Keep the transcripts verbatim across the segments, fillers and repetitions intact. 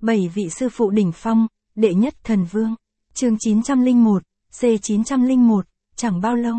Bảy vị sư phụ đỉnh phong, đệ nhất thần vương. Chương chín trăm lẻ một, C chín trăm lẻ một, chẳng bao lâu.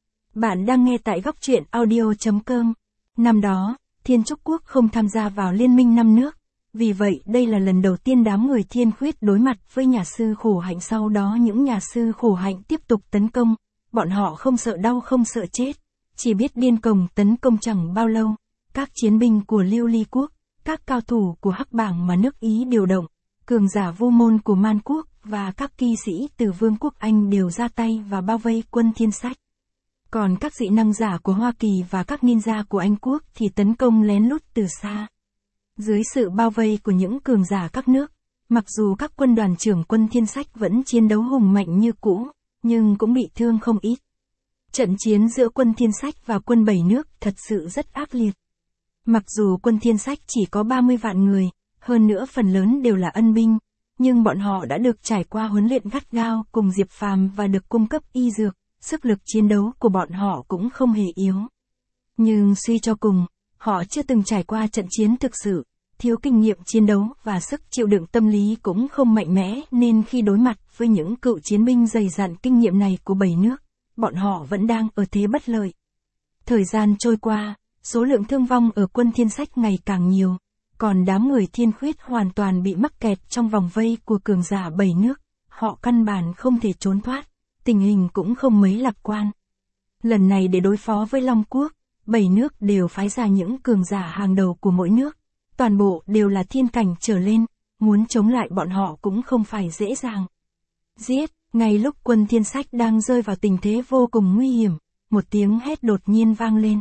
Bạn đang nghe tại góc truyện audio.com. Năm đó, Thiên Trúc Quốc không tham gia vào liên minh năm nước. Vì vậy đây là lần đầu tiên đám người Thiên Khuyết đối mặt với nhà sư Khổ Hạnh, sau đó những nhà sư Khổ Hạnh tiếp tục tấn công. Bọn họ không sợ đau không sợ chết, chỉ biết điên cuồng tấn công. Chẳng bao lâu, các chiến binh của Lưu Ly Quốc, các cao thủ của Hắc Bảng mà nước Ý điều động, cường giả Vu Môn của Man Quốc và các kỳ sĩ từ Vương quốc Anh đều ra tay và bao vây quân Thiên Sách. Còn các dị năng giả của Hoa Kỳ và các ninja của Anh Quốc thì tấn công lén lút từ xa. Dưới sự bao vây của những cường giả các nước, mặc dù các quân đoàn trưởng quân Thiên Sách vẫn chiến đấu hùng mạnh như cũ, nhưng cũng bị thương không ít. Trận chiến giữa quân Thiên Sách và quân Bảy Nước thật sự rất ác liệt. Mặc dù quân Thiên Sách chỉ có ba mươi vạn người, hơn nữa phần lớn đều là ân binh, nhưng bọn họ đã được trải qua huấn luyện gắt gao cùng Diệp Phàm và được cung cấp y dược, sức lực chiến đấu của bọn họ cũng không hề yếu. Nhưng suy cho cùng, họ chưa từng trải qua trận chiến thực sự, thiếu kinh nghiệm chiến đấu và sức chịu đựng tâm lý cũng không mạnh mẽ, nên khi đối mặt với những cựu chiến binh dày dặn kinh nghiệm này của Bảy Nước, bọn họ vẫn đang ở thế bất lợi. Thời gian trôi qua, số lượng thương vong ở quân Thiên Sách ngày càng nhiều, còn đám người Thiên Khuyết hoàn toàn bị mắc kẹt trong vòng vây của cường giả Bảy Nước, họ căn bản không thể trốn thoát, tình hình cũng không mấy lạc quan. Lần này để đối phó với Long Quốc, Bảy Nước đều phái ra những cường giả hàng đầu của mỗi nước, toàn bộ đều là thiên cảnh trở lên, muốn chống lại bọn họ cũng không phải dễ dàng. Giết, ngay lúc quân Thiên Sách đang rơi vào tình thế vô cùng nguy hiểm, một tiếng hét đột nhiên vang lên.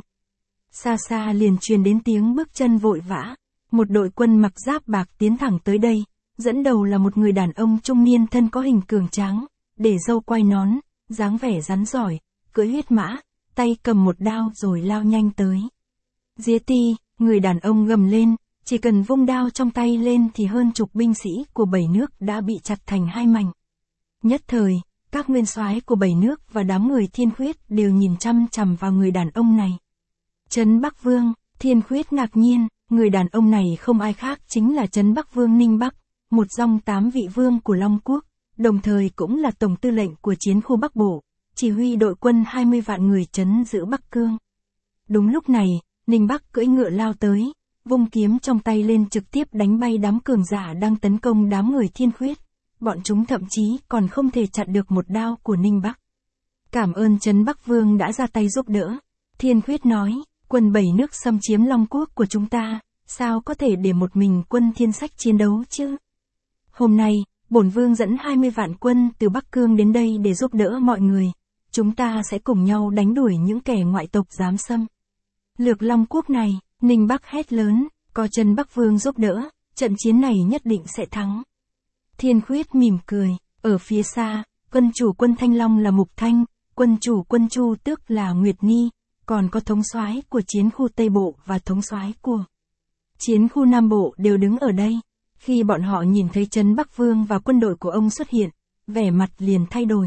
Xa xa liền truyền đến tiếng bước chân vội vã, một đội quân mặc giáp bạc tiến thẳng tới đây, dẫn đầu là một người đàn ông trung niên thân có hình cường tráng, để râu quai nón, dáng vẻ rắn giỏi, cưỡi huyết mã, tay cầm một đao rồi lao nhanh tới. Dĩa ti, người đàn ông gầm lên, chỉ cần vung đao trong tay lên thì hơn chục binh sĩ của Bảy Nước đã bị chặt thành hai mảnh. Nhất thời, các nguyên soái của Bảy Nước và đám người Thiên Khuyết đều nhìn chăm chằm vào người đàn ông này. Trấn Bắc Vương, Thiên Khuyết ngạc nhiên, người đàn ông này không ai khác chính là Trấn Bắc Vương Ninh Bắc, một trong tám vị vương của Long Quốc, đồng thời cũng là tổng tư lệnh của chiến khu Bắc Bộ, chỉ huy đội quân hai mươi vạn người trấn giữ Bắc Cương. Đúng lúc này, Ninh Bắc cưỡi ngựa lao tới, vung kiếm trong tay lên trực tiếp đánh bay đám cường giả đang tấn công đám người Thiên Khuyết. Bọn chúng thậm chí còn không thể chặn được một đao của Ninh Bắc. Cảm ơn Trấn Bắc Vương đã ra tay giúp đỡ. Thiên Khuyết nói, quân Bảy Nước xâm chiếm Long Quốc của chúng ta, sao có thể để một mình quân Thiên Sách chiến đấu chứ? Hôm nay, bổn vương dẫn hai mươi vạn quân từ Bắc Cương đến đây để giúp đỡ mọi người. Chúng ta sẽ cùng nhau đánh đuổi những kẻ ngoại tộc dám xâm lược Long Quốc này. Ninh Bắc hét lớn, có Trấn Bắc Vương giúp đỡ, trận chiến này nhất định sẽ thắng. Thiên Khuyết mỉm cười, ở phía xa, quân chủ quân Thanh Long là Mục Thanh, quân chủ quân Chu Tước là Nguyệt Ni, còn có thống soái của chiến khu Tây Bộ và thống soái của chiến khu Nam Bộ đều đứng ở đây. Khi bọn họ nhìn thấy Trấn Bắc Vương và quân đội của ông xuất hiện, vẻ mặt liền thay đổi.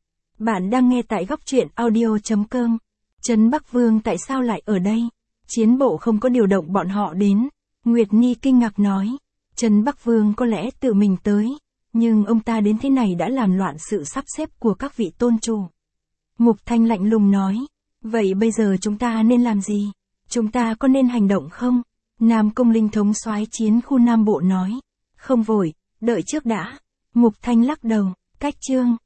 Bạn đang nghe tại góc truyện audio.com. Trấn Bắc Vương tại sao lại ở đây? Chiến bộ không có điều động bọn họ đến. Nguyệt Ni kinh ngạc nói, Trấn Bắc Vương có lẽ tự mình tới, nhưng ông ta đến thế này đã làm loạn sự sắp xếp của các vị tôn chủ. Mục Thanh lạnh lùng nói, vậy bây giờ chúng ta nên làm gì? Chúng ta có nên hành động không? Nam Công Linh thống soái chiến khu Nam Bộ nói, không vội, đợi trước đã. Mục Thanh lắc đầu, cách chương.